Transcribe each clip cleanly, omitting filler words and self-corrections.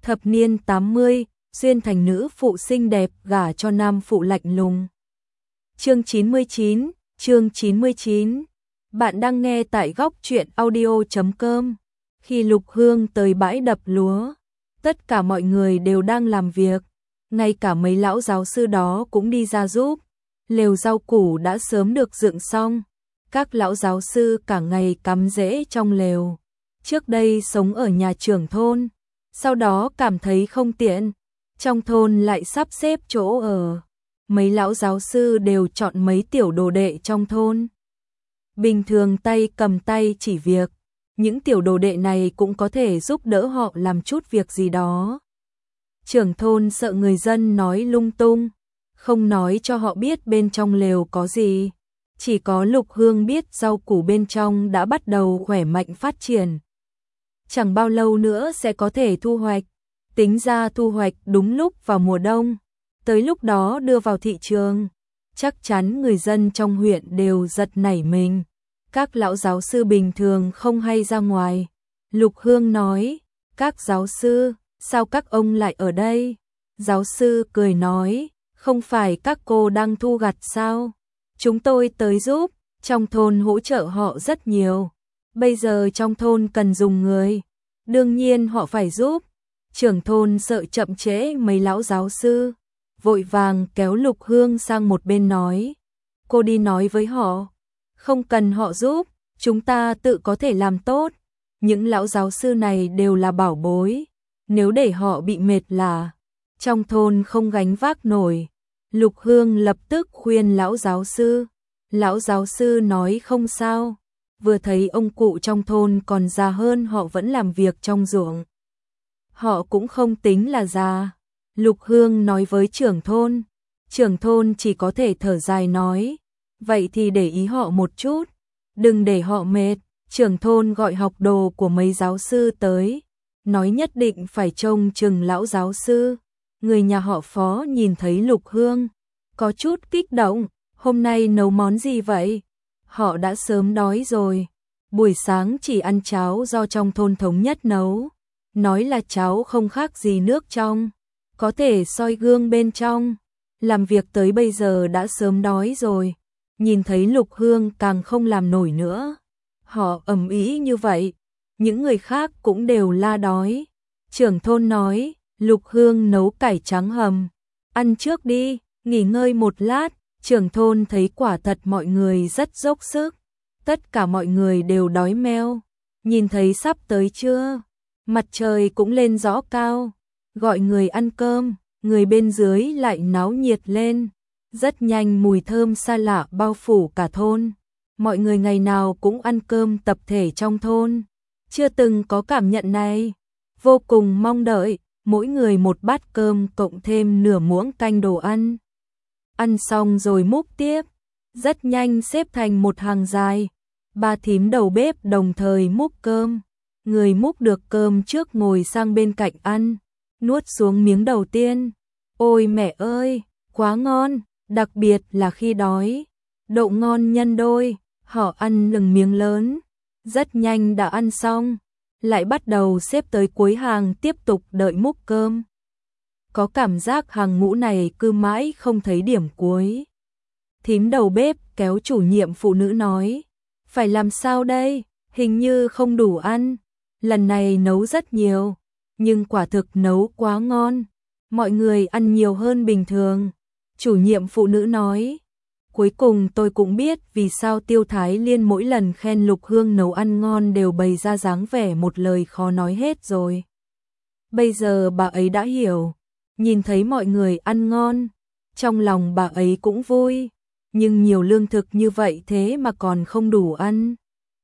Thập niên 80, xuyên thành nữ phụ xinh đẹp gả cho nam phụ lạnh lùng. Chương 99. Bạn đang nghe tại góc truyện audio.com. Khi Lục Hương tới bãi đập lúa, tất cả mọi người đều đang làm việc, ngay cả mấy lão giáo sư đó cũng đi ra giúp. Lều rau củ đã sớm được dựng xong, các lão giáo sư cả ngày cắm rễ trong lều. Trước đây sống ở nhà trưởng thôn, sau đó cảm thấy không tiện, trong thôn lại sắp xếp chỗ ở. Mấy lão giáo sư đều chọn mấy tiểu đồ đệ trong thôn. Bình thường tay cầm tay chỉ việc, những tiểu đồ đệ này cũng có thể giúp đỡ họ làm chút việc gì đó. Trưởng thôn sợ người dân nói lung tung, không nói cho họ biết bên trong lều có gì. Chỉ có Lục Hương biết rau củ bên trong đã bắt đầu khỏe mạnh phát triển. Chẳng bao lâu nữa sẽ có thể thu hoạch, tính ra thu hoạch đúng lúc vào mùa đông. Tới lúc đó đưa vào thị trường, chắc chắn người dân trong huyện đều giật nảy mình. Các lão giáo sư bình thường không hay ra ngoài. Lục Hương nói, các giáo sư, sao các ông lại ở đây? Giáo sư cười nói, không phải các cô đang thu gặt sao? Chúng tôi tới giúp, trong thôn hỗ trợ họ rất nhiều. Bây giờ trong thôn cần dùng người, đương nhiên họ phải giúp. Trưởng thôn sợ chậm trễ mấy lão giáo sư, vội vàng kéo Lục Hương sang một bên nói, cô đi nói với họ, không cần họ giúp, chúng ta tự có thể làm tốt. Những lão giáo sư này đều là bảo bối, nếu để họ bị mệt là trong thôn không gánh vác nổi. Lục Hương lập tức khuyên lão giáo sư. Lão giáo sư nói không sao, vừa thấy ông cụ trong thôn còn già hơn họ vẫn làm việc trong ruộng. Họ cũng không tính là già. Lục Hương nói với trưởng thôn chỉ có thể thở dài nói, vậy thì để ý họ một chút, đừng để họ mệt. Trưởng thôn gọi học đồ của mấy giáo sư tới, nói nhất định phải trông chừng lão giáo sư. Người nhà họ Phó nhìn thấy Lục Hương, có chút kích động, hôm nay nấu món gì vậy? Họ đã sớm đói rồi, buổi sáng chỉ ăn cháo do trong thôn thống nhất nấu, nói là cháo không khác gì nước trong, có thể soi gương bên trong, làm việc tới bây giờ đã sớm đói rồi. Nhìn thấy Lục Hương càng không làm nổi nữa, họ ầm ĩ như vậy, những người khác cũng đều la đói. Trưởng thôn nói, Lục Hương nấu cải trắng hầm, ăn trước đi, nghỉ ngơi một lát. Trưởng thôn thấy quả thật mọi người rất dốc sức, tất cả mọi người đều đói meo. Nhìn thấy sắp tới trưa, mặt trời cũng lên rõ cao, gọi người ăn cơm, người bên dưới lại náo nhiệt lên. Rất nhanh mùi thơm xa lạ bao phủ cả thôn, mọi người ngày nào cũng ăn cơm tập thể trong thôn, chưa từng có cảm nhận này, vô cùng mong đợi, mỗi người một bát cơm cộng thêm nửa muỗng canh đồ ăn. Ăn xong rồi múc tiếp, rất nhanh xếp thành một hàng dài, ba thím đầu bếp đồng thời múc cơm. Người múc được cơm trước ngồi sang bên cạnh ăn, nuốt xuống miếng đầu tiên. Ôi mẹ ơi, quá ngon, đặc biệt là khi đói, độ ngon nhân đôi. Họ ăn từng miếng lớn, rất nhanh đã ăn xong, lại bắt đầu xếp tới cuối hàng tiếp tục đợi múc cơm. Có cảm giác hàng ngũ này cứ mãi không thấy điểm cuối. Thím đầu bếp kéo chủ nhiệm phụ nữ nói, phải làm sao đây, hình như không đủ ăn. Lần này nấu rất nhiều, nhưng quả thực nấu quá ngon, mọi người ăn nhiều hơn bình thường. Chủ nhiệm phụ nữ nói, cuối cùng tôi cũng biết vì sao Tiêu Thái Liên mỗi lần khen Lục Hương nấu ăn ngon đều bày ra dáng vẻ một lời khó nói hết rồi. Bây giờ bà ấy đã hiểu. Nhìn thấy mọi người ăn ngon, trong lòng bà ấy cũng vui, nhưng nhiều lương thực như vậy thế mà còn không đủ ăn.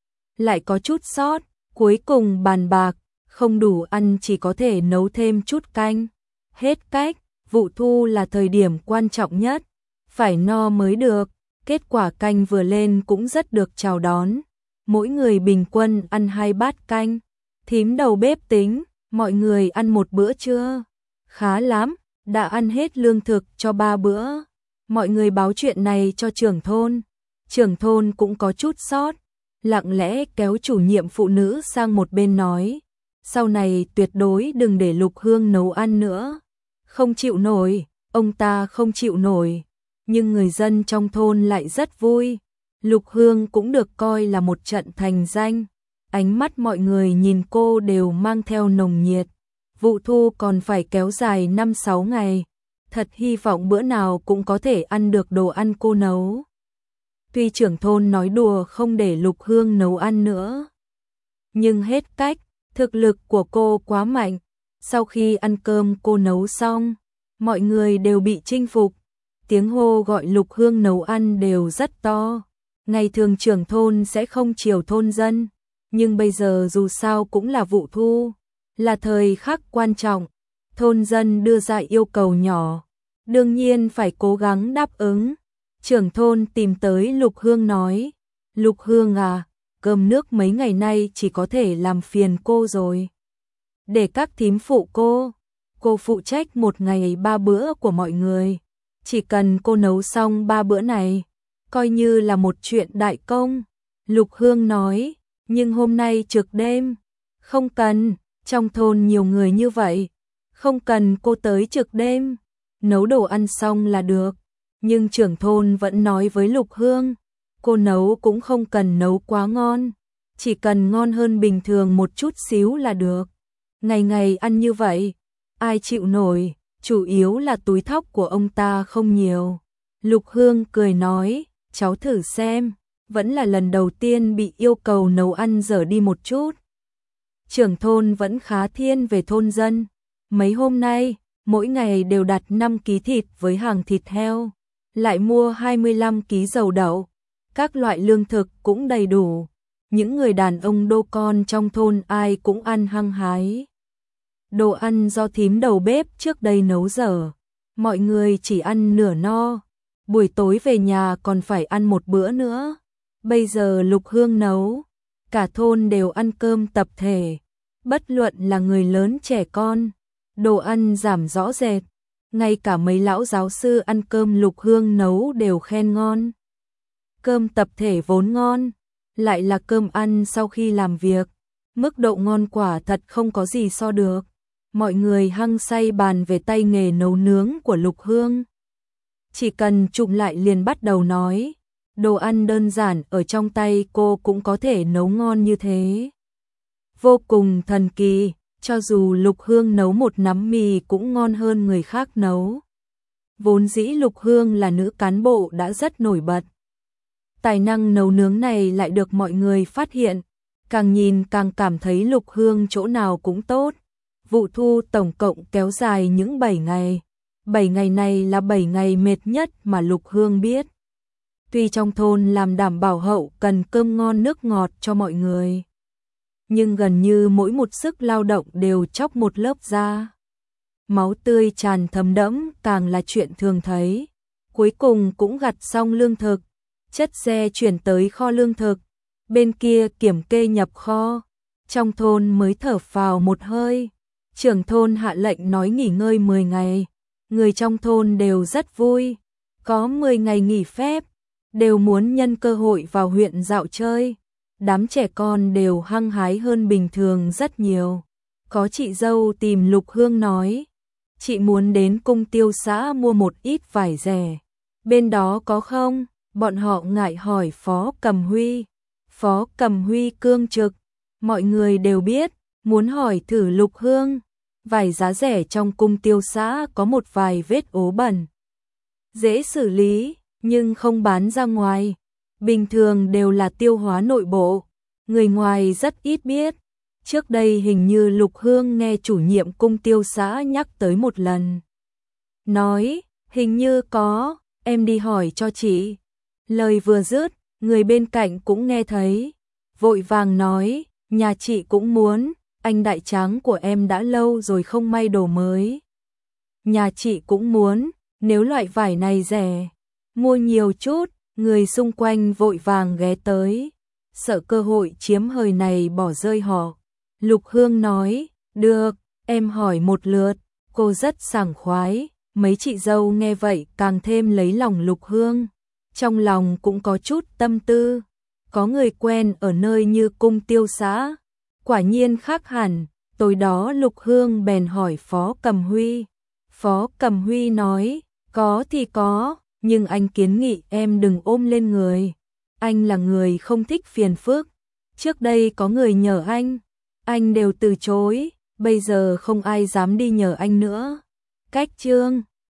Lại có chút sót, cuối cùng bàn bạc, không đủ ăn chỉ có thể nấu thêm chút canh. Hết cách, vụ thu là thời điểm quan trọng nhất, phải no mới được. Kết quả canh vừa lên cũng rất được chào đón, mỗi người bình quân ăn 2 bát canh. Thím đầu bếp tính, mọi người ăn một bữa trưa. Khá lắm, đã ăn hết lương thực cho 3 bữa. Mọi người báo chuyện này cho trưởng thôn. Trưởng thôn cũng có chút sót, lặng lẽ kéo chủ nhiệm phụ nữ sang một bên nói, sau này tuyệt đối đừng để Lục Hương nấu ăn nữa. Không chịu nổi, ông ta không chịu nổi, nhưng người dân trong thôn lại rất vui. Lục Hương cũng được coi là một trận thành danh. Ánh mắt mọi người nhìn cô đều mang theo nồng nhiệt. Vụ thu còn phải kéo dài 5-6 ngày. Thật hy vọng bữa nào cũng có thể ăn được đồ ăn cô nấu. Tuy trưởng thôn nói đùa không để Lục Hương nấu ăn nữa, nhưng hết cách, thực lực của cô quá mạnh. Sau khi ăn cơm cô nấu xong, mọi người đều bị chinh phục. Tiếng hô gọi Lục Hương nấu ăn đều rất to. Ngày thường trưởng thôn sẽ không chiều thôn dân, nhưng bây giờ dù sao cũng là vụ thu, là thời khắc quan trọng. Thôn dân đưa ra yêu cầu nhỏ, đương nhiên phải cố gắng đáp ứng. Trưởng thôn tìm tới Lục Hương nói, Lục Hương à, cơm nước mấy ngày nay chỉ có thể làm phiền cô rồi. Để các thím phụ cô phụ trách một ngày 3 bữa của mọi người. Chỉ cần cô nấu xong 3 bữa này, coi như là một chuyện đại công. Lục Hương nói, nhưng hôm nay trực đêm. Không cần, trong thôn nhiều người như vậy, không cần cô tới trực đêm. Nấu đồ ăn xong là được. Nhưng trưởng thôn vẫn nói với Lục Hương, cô nấu cũng không cần nấu quá ngon, chỉ cần ngon hơn bình thường một chút xíu là được. Ngày ngày ăn như vậy, ai chịu nổi, chủ yếu là túi thóc của ông ta không nhiều. Lục Hương cười nói, cháu thử xem, vẫn là lần đầu tiên bị yêu cầu nấu ăn dở đi một chút. Trưởng thôn vẫn khá thiên về thôn dân, mấy hôm nay, mỗi ngày đều đặt 5 ký thịt với hàng thịt heo, lại mua 25 ký dầu đậu, các loại lương thực cũng đầy đủ. Những người đàn ông đô con trong thôn ai cũng ăn hăng hái. Đồ ăn do thím đầu bếp trước đây nấu dở, mọi người chỉ ăn nửa no, buổi tối về nhà còn phải ăn một bữa nữa. Bây giờ Lục Hương nấu, cả thôn đều ăn cơm tập thể, bất luận là người lớn trẻ con, đồ ăn giảm rõ rệt. Ngay cả mấy lão giáo sư ăn cơm Lục Hương nấu đều khen ngon. Cơm tập thể vốn ngon, lại là cơm ăn sau khi làm việc, mức độ ngon quả thật không có gì so được. Mọi người hăng say bàn về tay nghề nấu nướng của Lục Hương. Chỉ cần chụm lại liền bắt đầu nói, đồ ăn đơn giản ở trong tay cô cũng có thể nấu ngon như thế. Vô cùng thần kỳ, cho dù Lục Hương nấu một nắm mì cũng ngon hơn người khác nấu. Vốn dĩ Lục Hương là nữ cán bộ đã rất nổi bật. Tài năng nấu nướng này lại được mọi người phát hiện, càng nhìn càng cảm thấy Lục Hương chỗ nào cũng tốt. Vụ thu tổng cộng kéo dài những 7 ngày. 7 ngày này là 7 ngày mệt nhất mà Lục Hương biết. Tuy trong thôn làm đảm bảo hậu cần cơm ngon nước ngọt cho mọi người, nhưng gần như mỗi một sức lao động đều chóc một lớp da. Máu tươi tràn thấm đẫm càng là chuyện thường thấy. Cuối cùng cũng gặt xong lương thực, chất xe chuyển tới kho lương thực, bên kia kiểm kê nhập kho. Trong thôn mới thở phào một hơi. Trưởng thôn hạ lệnh nói nghỉ ngơi 10 ngày. Người trong thôn đều rất vui. Có 10 ngày nghỉ phép, đều muốn nhân cơ hội vào huyện dạo chơi. Đám trẻ con đều hăng hái hơn bình thường rất nhiều. Có chị dâu tìm Lục Hương nói, chị muốn đến cung tiêu xã mua một ít vải rẻ. Bên đó có không? Bọn họ ngại hỏi Phó Cầm Huy. Phó Cầm Huy cương trực, mọi người đều biết, muốn hỏi thử Lục Hương. Vải giá rẻ trong cung tiêu xã có một vài vết ố bẩn, dễ xử lý, nhưng không bán ra ngoài. Bình thường đều là tiêu hóa nội bộ, người ngoài rất ít biết. Trước đây hình như Lục Hương nghe chủ nhiệm cung tiêu xã nhắc tới một lần. Nói, hình như có, em đi hỏi cho chị. Lời vừa dứt, người bên cạnh cũng nghe thấy. Vội vàng nói, nhà chị cũng muốn, anh đại tráng của em đã lâu rồi không may đồ mới. Nhà chị cũng muốn, nếu loại vải này rẻ, mua nhiều chút. Người xung quanh vội vàng ghé tới, sợ cơ hội chiếm hời này bỏ rơi họ. Lục Hương nói, được, em hỏi một lượt. Cô rất sảng khoái. Mấy chị dâu nghe vậy càng thêm lấy lòng Lục Hương. Trong lòng cũng có chút tâm tư. Có người quen ở nơi như cung tiêu xã, quả nhiên khác hẳn. Tối đó Lục Hương bèn hỏi Phó Cầm Huy. Phó Cầm Huy nói, có thì có, nhưng anh kiến nghị em đừng ôm lên người. Anh là người không thích phiền phức. Trước đây có người nhờ anh đều từ chối, bây giờ không ai dám đi nhờ anh nữa. Cách chương